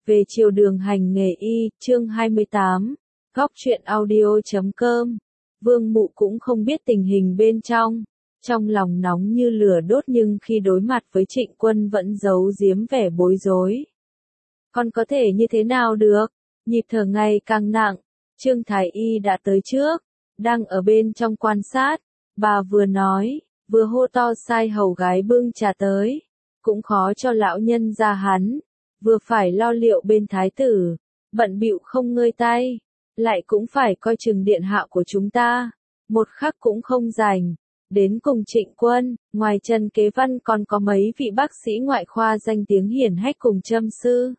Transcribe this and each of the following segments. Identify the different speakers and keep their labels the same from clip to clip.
Speaker 1: Về chiều đường hành nghề y, chương 28, góc truyện audio.com. Vương Mụ cũng không biết tình hình bên trong lòng nóng như lửa đốt nhưng khi đối mặt với Trịnh Quân vẫn giấu giếm vẻ bối rối. Con có thể như thế nào được? Nhịp thở ngày càng nặng, Trương Thái Y đã tới trước, đang ở bên trong quan sát, bà vừa nói, vừa hô to sai hầu gái bưng trà tới, cũng khó cho lão nhân gia hắn, vừa phải lo liệu bên thái tử, bận bịu không ngơi tay, lại cũng phải coi chừng điện hạ của chúng ta, một khắc cũng không rảnh. Đến cùng Trịnh Quân, ngoài Trần Kế Văn còn có mấy vị bác sĩ ngoại khoa danh tiếng hiển hách cùng châm sư.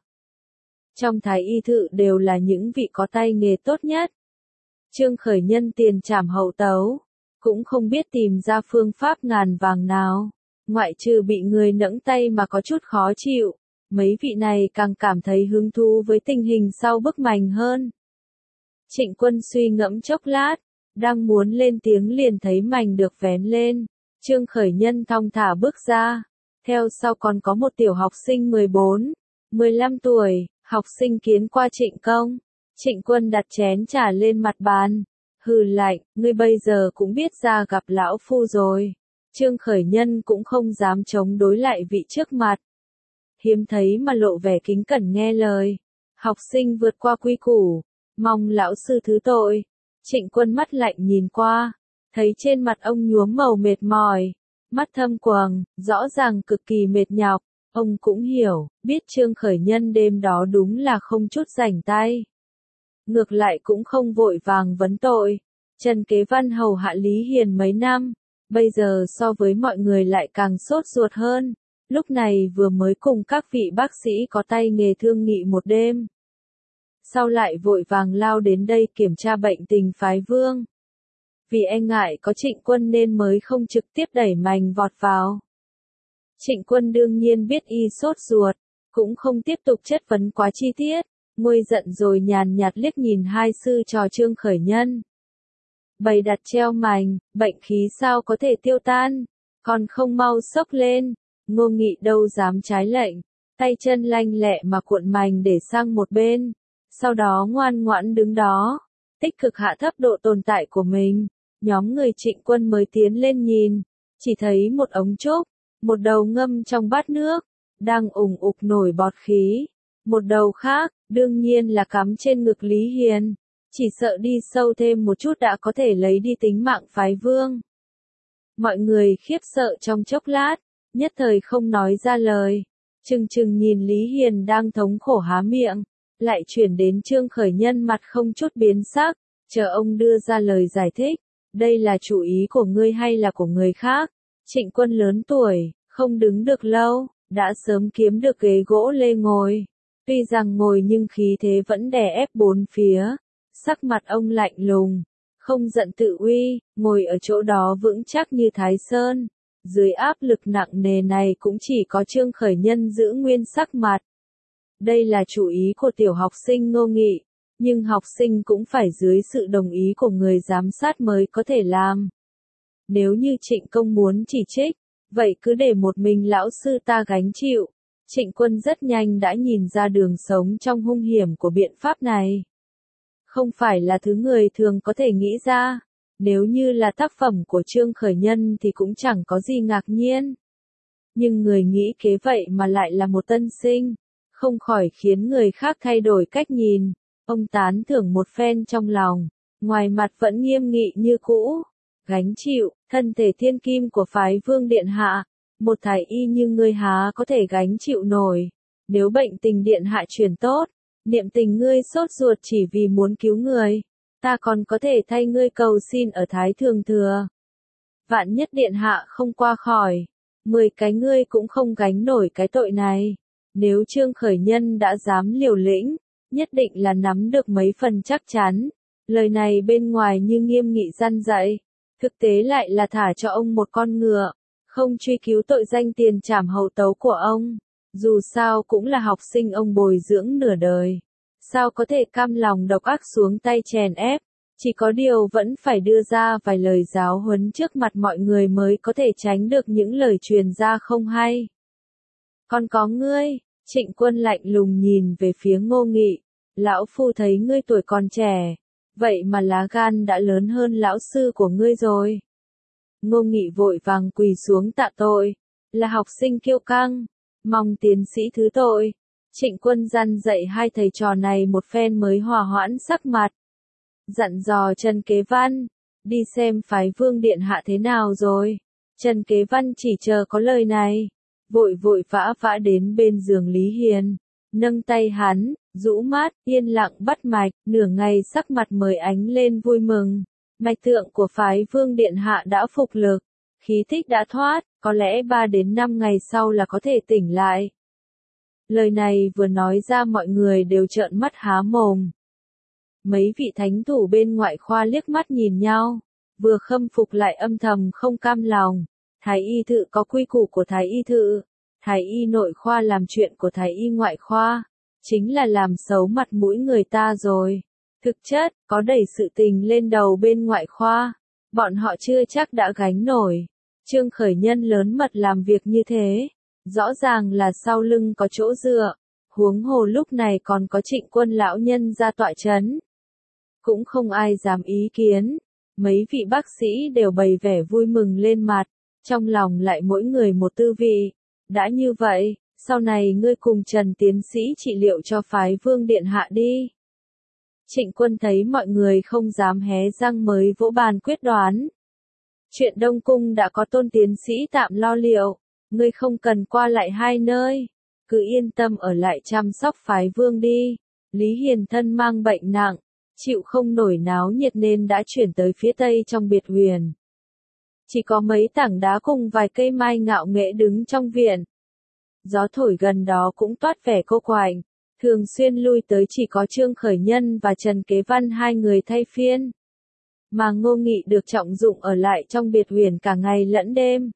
Speaker 1: Trong thái y thự đều là những vị có tay nghề tốt nhất. Trương Khởi Nhân tiền trảm hậu tấu, cũng không biết tìm ra phương pháp ngàn vàng nào, ngoại trừ bị người nẫng tay mà có chút khó chịu, mấy vị này càng cảm thấy hứng thú với tình hình sau bức mành hơn. Trịnh Quân suy ngẫm chốc lát, đang muốn lên tiếng liền thấy mành được vén lên, Trương Khởi Nhân thong thả bước ra, theo sau còn có một tiểu học sinh 14, 15 tuổi, học sinh kiến qua Trịnh Công. Trịnh Quân đặt chén trà lên mặt bàn, hừ lạnh, ngươi bây giờ cũng biết ra gặp lão phu rồi. Trương Khởi Nhân cũng không dám chống đối lại vị trước mặt. Hiếm thấy mà lộ vẻ kính cẩn nghe lời. Học sinh vượt qua quy củ, mong lão sư thứ tội. Trịnh Quân mắt lạnh nhìn qua, thấy trên mặt ông nhuốm màu mệt mỏi, mắt thâm quầng, rõ ràng cực kỳ mệt nhọc. Ông cũng hiểu, biết Trương Khởi Nhân đêm đó đúng là không chút rảnh tay. Ngược lại cũng không vội vàng vấn tội. Trần Kế Văn hầu hạ Lý Hiền mấy năm, bây giờ so với mọi người lại càng sốt ruột hơn. Lúc này vừa mới cùng các vị bác sĩ có tay nghề thương nghị một đêm. Sau lại vội vàng lao đến đây kiểm tra bệnh tình phái vương. Vì e ngại có Trịnh Quân nên mới không trực tiếp đẩy mành vọt vào. Trịnh Quân đương nhiên biết y sốt ruột, cũng không tiếp tục chất vấn quá chi tiết, nguôi giận rồi nhàn nhạt liếc nhìn hai sư trò Trương Khởi Nhân. Bày đặt treo mành, bệnh khí sao có thể tiêu tan, còn không mau xốc lên, Ngô Nghị đâu dám trái lệnh, tay chân lanh lẹ mà cuộn mành để sang một bên, sau đó ngoan ngoãn đứng đó, tích cực hạ thấp độ tồn tại của mình. Nhóm người Trịnh Quân mới tiến lên nhìn, chỉ thấy một ống trúc, một đầu ngâm trong bát nước, đang ủng ục nổi bọt khí, một đầu khác, đương nhiên là cắm trên ngực Lý Hiền, chỉ sợ đi sâu thêm một chút đã có thể lấy đi tính mạng phái vương. Mọi người khiếp sợ trong chốc lát, nhất thời không nói ra lời, chừng chừng nhìn Lý Hiền đang thống khổ há miệng, lại chuyển đến Trương Khởi Nhân mặt không chút biến sắc, chờ ông đưa ra lời giải thích, đây là chủ ý của ngươi hay là của người khác? Trịnh Quân lớn tuổi, không đứng được lâu, đã sớm kiếm được ghế gỗ lê ngồi. Tuy rằng ngồi nhưng khí thế vẫn đè ép bốn phía, sắc mặt ông lạnh lùng, không giận tự uy, ngồi ở chỗ đó vững chắc như Thái Sơn. Dưới áp lực nặng nề này cũng chỉ có Trương Khởi Nhân giữ nguyên sắc mặt. Đây là chủ ý của tiểu học sinh Ngô Nghị, nhưng học sinh cũng phải dưới sự đồng ý của người giám sát mới có thể làm. Nếu như Trịnh Công muốn chỉ trích, vậy cứ để một mình lão sư ta gánh chịu. Trịnh Quân rất nhanh đã nhìn ra đường sống trong hung hiểm của biện pháp này. Không phải là thứ người thường có thể nghĩ ra, nếu như là tác phẩm của Trương Khởi Nhân thì cũng chẳng có gì ngạc nhiên. Nhưng người nghĩ kế vậy mà lại là một tân sinh, không khỏi khiến người khác thay đổi cách nhìn. Ông tán thưởng một phen trong lòng, ngoài mặt vẫn nghiêm nghị như cũ. Gánh chịu, thân thể thiên kim của phái vương điện hạ, một thái y như ngươi há có thể gánh chịu nổi. Nếu bệnh tình điện hạ chuyển tốt, niệm tình ngươi sốt ruột chỉ vì muốn cứu người, ta còn có thể thay ngươi cầu xin ở Thái Thường Thừa. Vạn nhất điện hạ không qua khỏi, 10 cái ngươi cũng không gánh nổi cái tội này. Nếu Trương Khởi Nhân đã dám liều lĩnh, nhất định là nắm được mấy phần chắc chắn. Lời này bên ngoài như nghiêm nghị răn dạy, thực tế lại là thả cho ông một con ngựa, không truy cứu tội danh tiền trảm hậu tấu của ông. Dù sao cũng là học sinh ông bồi dưỡng nửa đời, sao có thể cam lòng độc ác xuống tay chèn ép, chỉ có điều vẫn phải đưa ra vài lời giáo huấn trước mặt mọi người mới có thể tránh được những lời truyền ra không hay. Còn có ngươi, Trịnh Quân lạnh lùng nhìn về phía Ngô Nghị, lão phu thấy ngươi tuổi còn trẻ, vậy mà lá gan đã lớn hơn lão sư của ngươi rồi. Ngô Nghị vội vàng quỳ xuống tạ tội, là học sinh kiêu căng, mong tiến sĩ thứ tội. Trịnh Quân răn dạy hai thầy trò này một phen mới hòa hoãn sắc mặt. Dặn dò Trần Kế Văn, đi xem phái Vương điện hạ thế nào rồi. Trần Kế Văn chỉ chờ có lời này, vội vội vã vã đến bên giường Lý Hiền, nâng tay hắn, rũ mắt, yên lặng bắt mạch, nửa ngày sắc mặt mới ánh lên vui mừng. Mạch tượng của phái Vương điện hạ đã phục lực, khí tích đã thoát, có lẽ 3 đến 5 ngày sau là có thể tỉnh lại. Lời này vừa nói ra mọi người đều trợn mắt há mồm. Mấy vị thánh thủ bên ngoại khoa liếc mắt nhìn nhau, vừa khâm phục lại âm thầm không cam lòng. Thái y thự có quy củ của thái y thự, thái y nội khoa làm chuyện của thái y ngoại khoa, chính là làm xấu mặt mũi người ta rồi. Thực chất, có đẩy sự tình lên đầu bên ngoại khoa, bọn họ chưa chắc đã gánh nổi. Trương Khởi Nhân lớn mật làm việc như thế, rõ ràng là sau lưng có chỗ dựa, huống hồ lúc này còn có Trịnh Quân lão nhân ra tọa chấn. Cũng không ai dám ý kiến, mấy vị bác sĩ đều bày vẻ vui mừng lên mặt, trong lòng lại mỗi người một tư vị. Đã như vậy, sau này ngươi cùng Trần tiến sĩ trị liệu cho phái Vương điện hạ đi. Trịnh Quân thấy mọi người không dám hé răng mới vỗ bàn quyết đoán. Chuyện Đông Cung đã có Tôn tiến sĩ tạm lo liệu, ngươi không cần qua lại hai nơi, cứ yên tâm ở lại chăm sóc phái Vương đi. Lý Hiền thân mang bệnh nặng, chịu không nổi náo nhiệt nên đã chuyển tới phía tây trong biệt huyền. Chỉ có mấy tảng đá cùng vài cây mai ngạo nghễ đứng trong viện. Gió thổi gần đó cũng toát vẻ cô quạnh, thường xuyên lui tới chỉ có Trương Khởi Nhân và Trần Kế Văn hai người thay phiên. Mà Ngô Nghị được trọng dụng ở lại trong biệt huyền cả ngày lẫn đêm.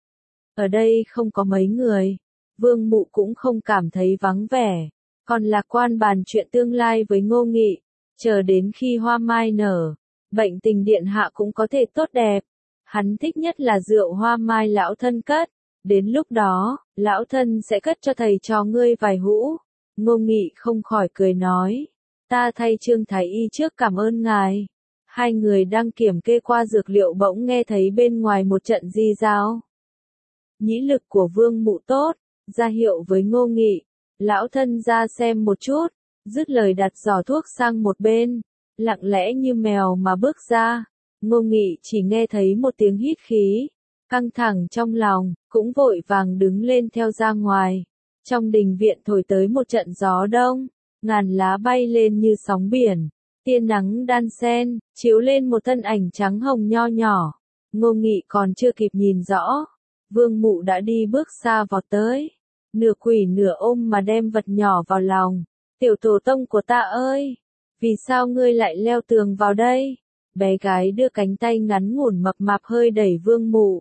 Speaker 1: Ở đây không có mấy người, Vương Mụ cũng không cảm thấy vắng vẻ, còn lạc quan bàn chuyện tương lai với Ngô Nghị, chờ đến khi hoa mai nở, bệnh tình điện hạ cũng có thể tốt đẹp. Hắn thích nhất là rượu hoa mai lão thân cất, đến lúc đó, lão thân sẽ cất cho thầy cho ngươi vài hũ. Ngô Nghị không khỏi cười nói, ta thay Trương Thái Y trước cảm ơn ngài. Hai người đang kiểm kê qua dược liệu bỗng nghe thấy bên ngoài một trận rì rào. Nhĩ lực của Vương Mụ tốt, ra hiệu với Ngô Nghị, lão thân ra xem một chút, dứt lời đặt giỏ thuốc sang một bên, lặng lẽ như mèo mà bước ra. Ngô Nghị chỉ nghe thấy một tiếng hít khí, căng thẳng trong lòng, cũng vội vàng đứng lên theo ra ngoài. Trong đình viện thổi tới một trận gió đông, ngàn lá bay lên như sóng biển, tia nắng đan xen, chiếu lên một thân ảnh trắng hồng nho nhỏ. Ngô Nghị còn chưa kịp nhìn rõ, Vương Mụ đã đi bước xa vọt tới, nửa quỳ nửa ôm mà đem vật nhỏ vào lòng. Tiểu tổ tông của ta ơi, vì sao ngươi lại leo tường vào đây? Bé gái đưa cánh tay ngắn ngủn mập mạp hơi đẩy Vương Mụ.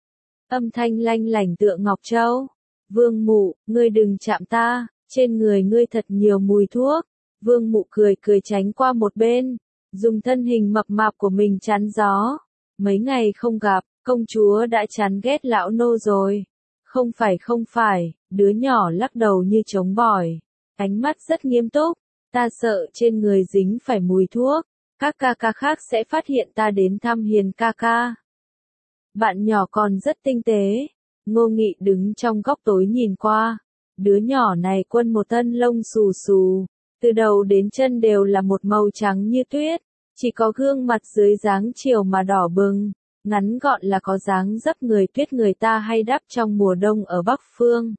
Speaker 1: Âm thanh lanh lảnh tựa ngọc châu. Vương Mụ, ngươi đừng chạm ta, trên người ngươi thật nhiều mùi thuốc. Vương Mụ cười cười tránh qua một bên, dùng thân hình mập mạp của mình chắn gió. Mấy ngày không gặp, công chúa đã chán ghét lão nô rồi. Không phải, đứa nhỏ lắc đầu như trống bỏi, ánh mắt rất nghiêm túc. Ta sợ trên người dính phải mùi thuốc, các ca ca khác sẽ phát hiện ta đến thăm Hiền ca ca. Bạn nhỏ còn rất tinh tế. Ngô Nghị đứng trong góc tối nhìn qua, đứa nhỏ này quân một thân lông xù xù, từ đầu đến chân đều là một màu trắng như tuyết, chỉ có gương mặt dưới dáng chiều mà đỏ bừng, ngắn gọn là có dáng dấp người tuyết người ta hay đắp trong mùa đông ở Bắc Phương.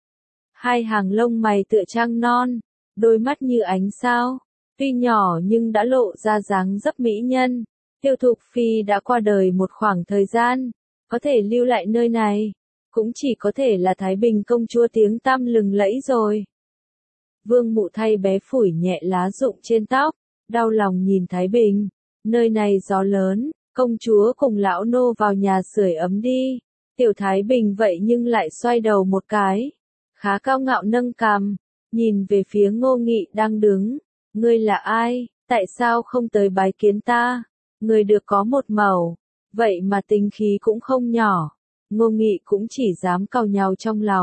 Speaker 1: Hai hàng lông mày tựa trăng non, đôi mắt như ánh sao, tuy nhỏ nhưng đã lộ ra dáng dấp mỹ nhân. Tiêu Thục Phi đã qua đời một khoảng thời gian, có thể lưu lại nơi này, cũng chỉ có thể là Thái Bình công chúa tiếng tăm lừng lẫy rồi. Vương Mụ thay bé phủi nhẹ lá rụng trên tóc, đau lòng nhìn Thái Bình, nơi này gió lớn, công chúa cùng lão nô vào nhà sưởi ấm đi. Tiểu Thái Bình vậy nhưng lại xoay đầu một cái, khá cao ngạo nâng cằm, nhìn về phía Ngô Nghị đang đứng. Ngươi là ai, tại sao không tới bái kiến ta? Ngươi được có một mẩu, vậy mà tính khí cũng không nhỏ. Ngô Nghị cũng chỉ dám cau nhàu trong lòng,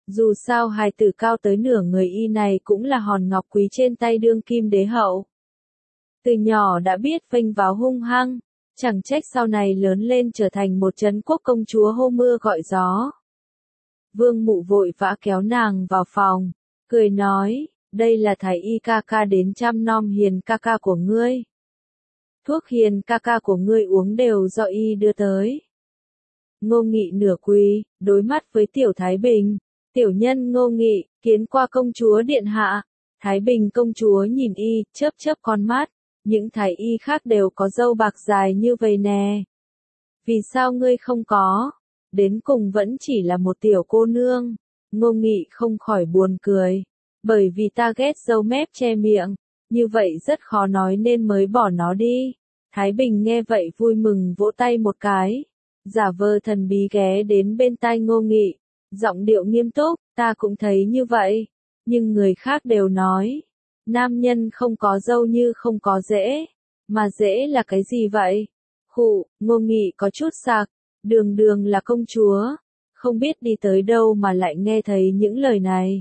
Speaker 1: Dù sao hài tử cao tới nửa người y này cũng là hòn ngọc quý trên tay đương kim đế hậu. Từ nhỏ đã biết phênh váo hung hăng, chẳng trách sau này lớn lên trở thành một trấn quốc công chúa hô mưa gọi gió. Vương Mụ vội vã kéo nàng vào phòng, cười nói, đây là thái y ca ca đến chăm nom Hiền ca ca của ngươi. Thuốc Hiền ca ca của ngươi uống đều do y đưa tới. Ngô Nghị nửa quỳ, đối mắt với Tiểu Thái Bình. Tiểu nhân Ngô Nghị, kiến qua công chúa điện hạ. Thái Bình công chúa nhìn y, chớp chớp con mắt. Những thái y khác đều có râu bạc dài như vậy nè. Vì sao ngươi không có? Đến cùng vẫn chỉ là một tiểu cô nương. Ngô Nghị không khỏi buồn cười. Bởi vì ta ghét râu mép che miệng. Như vậy rất khó nói nên mới bỏ nó đi. Thái Bình nghe vậy vui mừng vỗ tay một cái. Giả vờ thần bí ghé đến bên tai Ngô Nghị. Giọng điệu nghiêm túc, ta cũng thấy như vậy. Nhưng người khác đều nói. Nam nhân không có râu như không có rễ. Mà rễ là cái gì vậy? Khụ, Ngô Nghị có chút sặc. Đường đường là công chúa. Không biết đi tới đâu mà lại nghe thấy những lời này.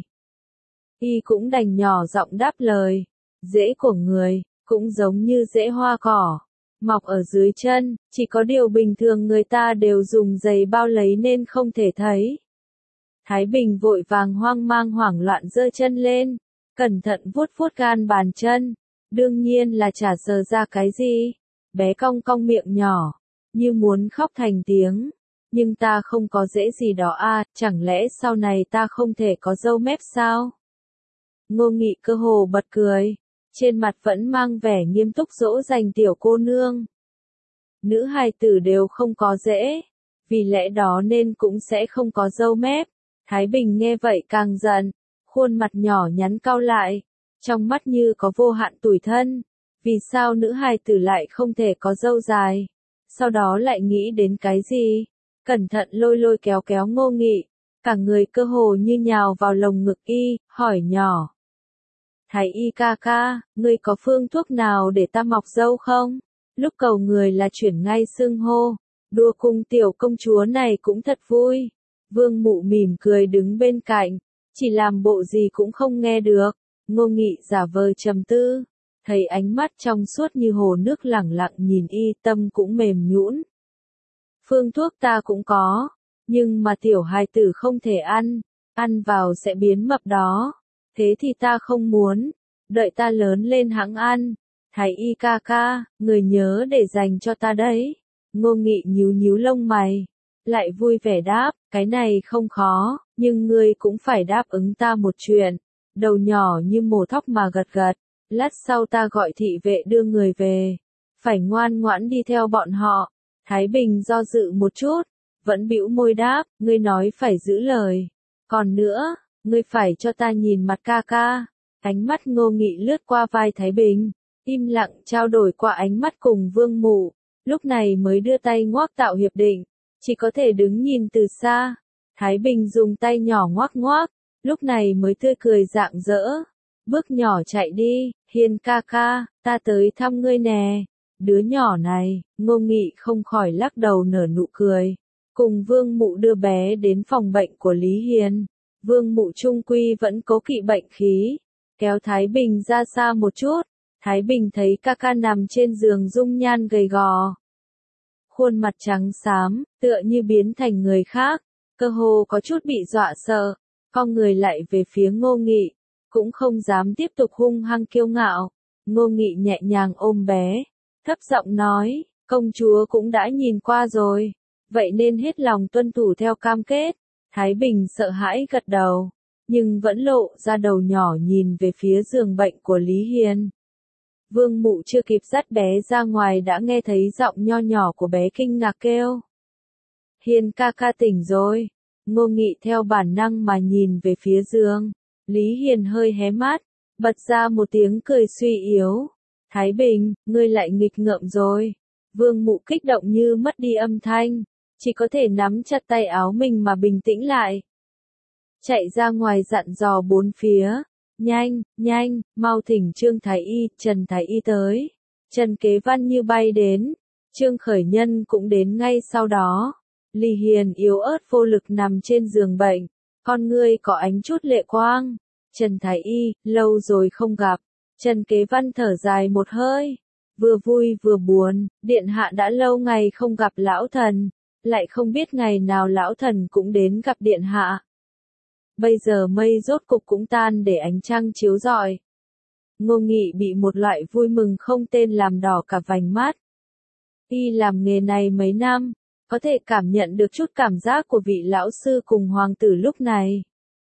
Speaker 1: Y cũng đành nhỏ giọng đáp lời. Rễ của người, cũng giống như rễ hoa cỏ. Mọc ở dưới chân, chỉ có điều bình thường người ta đều dùng giày bao lấy nên không thể thấy. Thái Bình vội vàng hoang mang hoảng loạn giơ chân lên, cẩn thận vuốt vuốt gan bàn chân, đương nhiên là chả sờ ra cái gì. Bé cong cong miệng nhỏ, như muốn khóc thành tiếng. Nhưng ta không có rễ gì đó à, chẳng lẽ sau này ta không thể có râu mép sao? Ngô Nghị cơ hồ bật cười, trên mặt vẫn mang vẻ nghiêm túc dỗ dành tiểu cô nương. Nữ hài tử đều không có rễ, vì lẽ đó nên cũng sẽ không có râu mép. Thái Bình nghe vậy càng giận, khuôn mặt nhỏ nhắn cau lại, trong mắt như có vô hạn tủi thân. Vì sao nữ hài tử lại không thể có râu dài? Sau đó lại nghĩ đến cái gì? Cẩn thận lôi lôi kéo kéo Ngô Nghị, cả người cơ hồ như nhào vào lồng ngực y, hỏi nhỏ. Thái y ca ca, ngươi có phương thuốc nào để ta mọc râu không? Lúc cầu người là chuyển ngay xưng hô, đùa cùng tiểu công chúa này cũng thật vui. Vương Mụ mỉm cười đứng bên cạnh, chỉ làm bộ gì cũng không nghe được. Ngô Nghị giả vờ trầm tư, thấy ánh mắt trong suốt như hồ nước lẳng lặng nhìn y, tâm cũng mềm nhũn. Phương thuốc ta cũng có, nhưng mà tiểu hài tử không thể ăn vào sẽ biến mập đó. Thế thì ta không muốn, đợi ta lớn lên hẵng ăn. Thái y ca ca, người nhớ để dành cho ta đấy. Ngô Nghị nhíu nhíu lông mày, lại vui vẻ đáp, cái này không khó, nhưng ngươi cũng phải đáp ứng ta một chuyện. Đầu nhỏ như mổ thóc mà gật gật, lát sau ta gọi thị vệ đưa người về. Phải ngoan ngoãn đi theo bọn họ. Thái Bình do dự một chút, vẫn bĩu môi đáp, ngươi nói phải giữ lời. Còn nữa, ngươi phải cho ta nhìn mặt ca ca. Ánh mắt Ngô Nghị lướt qua vai Thái Bình, im lặng trao đổi qua ánh mắt cùng Vương Mụ, lúc này mới đưa tay ngoác tạo hiệp định, chỉ có thể đứng nhìn từ xa. Thái Bình dùng tay nhỏ ngoác ngoác, lúc này mới tươi cười rạng rỡ, bước nhỏ chạy đi, Hiền ca ca, ta tới thăm ngươi nè. Đứa nhỏ này, Ngô Nghị không khỏi lắc đầu nở nụ cười, cùng Vương Mụ đưa bé đến phòng bệnh của Lý Hiền. Vương Mụ trung quy vẫn cố kỵ bệnh khí, kéo Thái Bình ra xa một chút. Thái Bình thấy ca ca nằm trên giường dung nhan gầy gò, khuôn mặt trắng xám, tựa như biến thành người khác, cơ hồ có chút bị dọa sợ, cong người lại về phía Ngô Nghị, cũng không dám tiếp tục hung hăng kiêu ngạo. Ngô Nghị nhẹ nhàng ôm bé, thấp giọng nói, công chúa cũng đã nhìn qua rồi, vậy nên hết lòng tuân thủ theo cam kết. Thái Bình sợ hãi gật đầu, nhưng vẫn lộ ra đầu nhỏ nhìn về phía giường bệnh của Lý Hiền. Vương Mụ chưa kịp dắt bé ra ngoài đã nghe thấy giọng nho nhỏ của bé kinh ngạc kêu. Hiền ca ca tỉnh rồi. Ngô Nghị theo bản năng mà nhìn về phía giường. Lý Hiền hơi hé mắt, bật ra một tiếng cười suy yếu. Thái Bình, ngươi lại nghịch ngợm rồi. Vương Mụ kích động như mất đi âm thanh, chỉ có thể nắm chặt tay áo mình mà bình tĩnh lại. Chạy ra ngoài dặn dò bốn phía. Nhanh, nhanh, mau thỉnh Trương Thái Y, Trần Thái Y tới. Trần Kế Văn như bay đến, Trương Khởi Nhân cũng đến ngay sau đó. Lý Hiền yếu ớt vô lực nằm trên giường bệnh, con ngươi có ánh chút lệ quang. Trần Thái Y, lâu rồi không gặp. Trần Kế Văn thở dài một hơi. Vừa vui vừa buồn, điện hạ đã lâu ngày không gặp lão thần, lại không biết ngày nào lão thần cũng đến gặp điện hạ. Bây giờ mây rốt cục cũng tan để ánh trăng chiếu rọi. Ngô Nghị bị một loại vui mừng không tên làm đỏ cả vành mắt. Y làm nghề này mấy năm, có thể cảm nhận được chút cảm giác của vị lão sư cùng hoàng tử lúc này.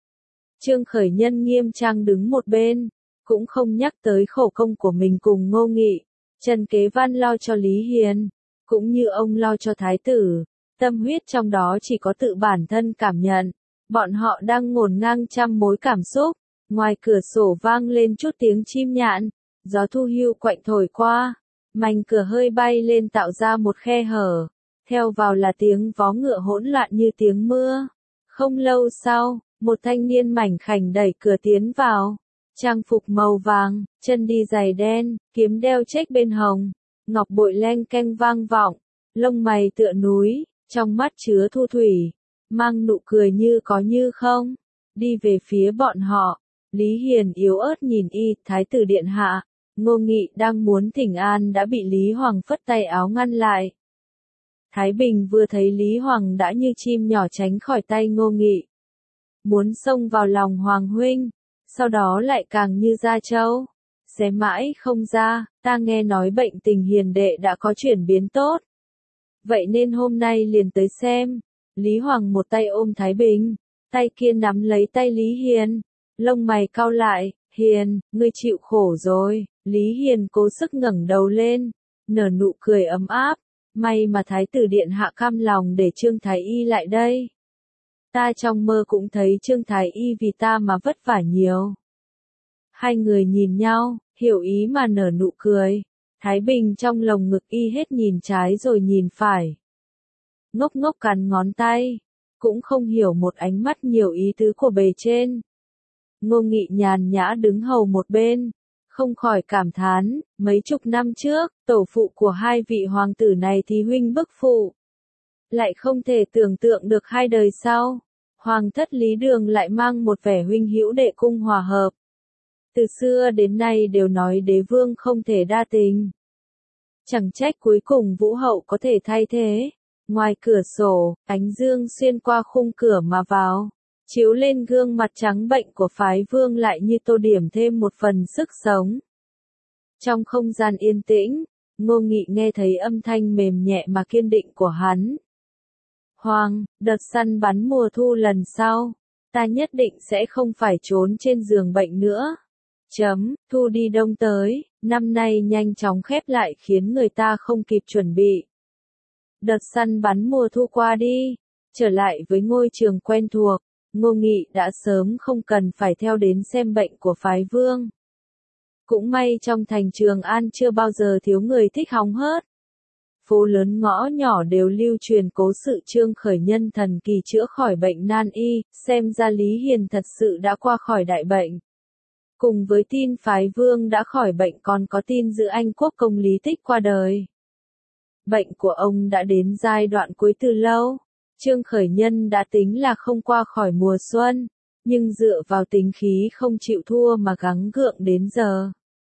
Speaker 1: Trương Khởi Nhân nghiêm trang đứng một bên, cũng không nhắc tới khổ công của mình cùng Ngô Nghị. Trần Kế Văn lo cho Lý Hiền, cũng như ông lo cho thái tử, tâm huyết trong đó chỉ có tự bản thân cảm nhận. Bọn họ đang ngổn ngang trăm mối cảm xúc, ngoài cửa sổ vang lên chút tiếng chim nhạn, gió thu hưu quạnh thổi qua, mảnh cửa hơi bay lên tạo ra một khe hở, theo vào là tiếng vó ngựa hỗn loạn như tiếng mưa. Không lâu sau, một thanh niên mảnh khảnh đẩy cửa tiến vào, trang phục màu vàng, chân đi giày đen, kiếm đeo chếch bên hồng, ngọc bội leng keng vang vọng, lông mày tựa núi, trong mắt chứa thu thủy, mang nụ cười như có như không, đi về phía bọn họ. Lý Hiền yếu ớt nhìn y, thái tử điện hạ. Ngô Nghị đang muốn thỉnh an đã bị Lý Hoàng phất tay áo ngăn lại. Thái Bình vừa thấy Lý Hoàng đã như chim nhỏ tránh khỏi tay Ngô Nghị, muốn xông vào lòng Hoàng huynh, sau đó lại càng như da trâu, xé mãi không ra. Ta nghe nói bệnh tình Hiền đệ đã có chuyển biến tốt, vậy nên hôm nay liền tới xem. Lý Hoàng một tay ôm Thái Bình, tay kia nắm lấy tay Lý Hiền, lông mày cau lại. Hiền, ngươi chịu khổ rồi. Lý Hiền cố sức ngẩng đầu lên, nở nụ cười ấm áp. May mà thái tử điện hạ cam lòng để Trương Thái Y lại đây. Ta trong mơ cũng thấy Trương Thái Y vì ta mà vất vả nhiều. Hai người nhìn nhau, hiểu ý mà nở nụ cười. Thái Bình trong lồng ngực y hết nhìn trái rồi nhìn phải. Ngốc ngốc cắn ngón tay, cũng không hiểu một ánh mắt nhiều ý tứ của bề trên. Ngô Nghị nhàn nhã đứng hầu một bên, không khỏi cảm thán, mấy chục năm trước, tổ phụ của hai vị hoàng tử này thì huynh bức phụ. Lại không thể tưởng tượng được hai đời sau, hoàng thất Lý Đường lại mang một vẻ huynh hữu đệ cung hòa hợp. Từ xưa đến nay đều nói đế vương không thể đa tình. Chẳng trách cuối cùng Vũ Hậu có thể thay thế. Ngoài cửa sổ, ánh dương xuyên qua khung cửa mà vào, chiếu lên gương mặt trắng bệnh của phái vương lại như tô điểm thêm một phần sức sống. Trong không gian yên tĩnh, Ngô Nghị nghe thấy âm thanh mềm nhẹ mà kiên định của hắn. Hoàng, đợt săn bắn mùa thu lần sau, ta nhất định sẽ không phải trốn trên giường bệnh nữa. Thu đi đông tới, năm nay nhanh chóng khép lại khiến người ta không kịp chuẩn bị. Đợt săn bắn mùa thu qua đi, trở lại với ngôi trường quen thuộc, Ngô Nghị đã sớm không cần phải theo đến xem bệnh của phái vương. Cũng may trong thành Trường An chưa bao giờ thiếu người thích hóng hớt. Phố lớn ngõ nhỏ đều lưu truyền cố sự Trương Khởi Nhân thần kỳ chữa khỏi bệnh nan y, xem ra Lý Hiền thật sự đã qua khỏi đại bệnh. Cùng với tin phái vương đã khỏi bệnh còn có tin giữ Anh quốc công Lý Tích qua đời. Bệnh của ông đã đến giai đoạn cuối từ lâu. Trương Khởi Nhân đã tính là không qua khỏi mùa xuân, nhưng dựa vào tính khí không chịu thua mà gắng gượng đến giờ.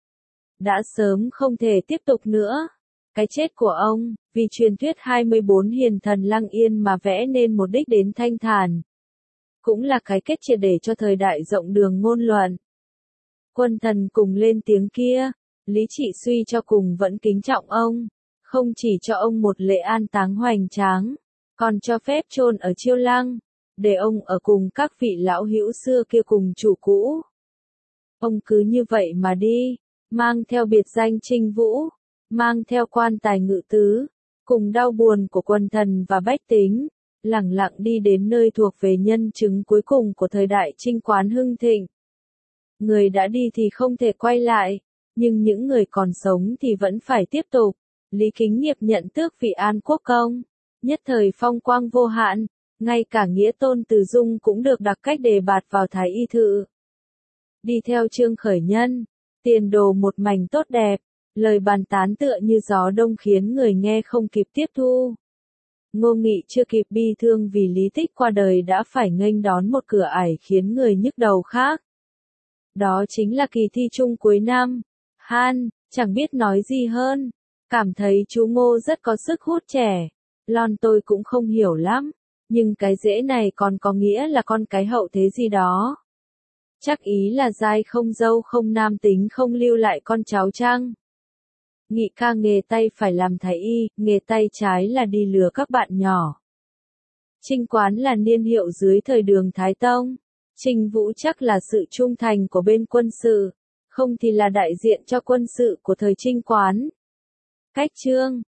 Speaker 1: Đã sớm không thể tiếp tục nữa. Cái chết của ông, vì truyền thuyết 24 hiền thần Lăng Yên mà vẽ nên một đích đến thanh thản. Cũng là cái kết triệt để cho thời đại rộng đường ngôn luận. Quân thần cùng lên tiếng kia, Lý Trị suy cho cùng vẫn kính trọng ông, không chỉ cho ông một lễ an táng hoành tráng, còn cho phép chôn ở Chiêu Lăng, để ông ở cùng các vị lão hữu xưa kia cùng chủ cũ. Ông cứ như vậy mà đi, mang theo biệt danh Trinh Vũ, mang theo quan tài ngự tứ, cùng đau buồn của quân thần và bách tính, lẳng lặng đi đến nơi thuộc về nhân chứng cuối cùng của thời đại Trinh Quán hưng thịnh. Người đã đi thì không thể quay lại, nhưng những người còn sống thì vẫn phải tiếp tục. Lý Kính Nghiệp nhận tước vị An Quốc công, nhất thời phong quang vô hạn, ngay cả Nghĩa Tôn Từ Dung cũng được đặc cách đề bạt vào Thái Y Thự. Đi theo Trương Khởi Nhân, tiền đồ một mảnh tốt đẹp, lời bàn tán tựa như gió đông khiến người nghe không kịp tiếp thu. Ngô Nghị chưa kịp bi thương vì Lý Tích qua đời đã phải nghênh đón một cửa ải khiến người nhức đầu khác. Đó chính là kỳ thi chung cuối năm. Han, chẳng biết nói gì hơn. Cảm thấy chú Ngô rất có sức hút trẻ. Lon tôi cũng không hiểu lắm. Nhưng cái dễ này còn có nghĩa là con cái hậu thế gì đó. Chắc ý là giai không dâu không nam tính không lưu lại con cháu chăng? Nghị ca nghề tay phải làm thái y, nghề tay trái là đi lừa các bạn nhỏ. Trinh Quán là niên hiệu dưới thời Đường Thái Tông. Trình Vũ chắc là sự trung thành của bên quân sự, không thì là đại diện cho quân sự của thời Trinh Quán. Cách chương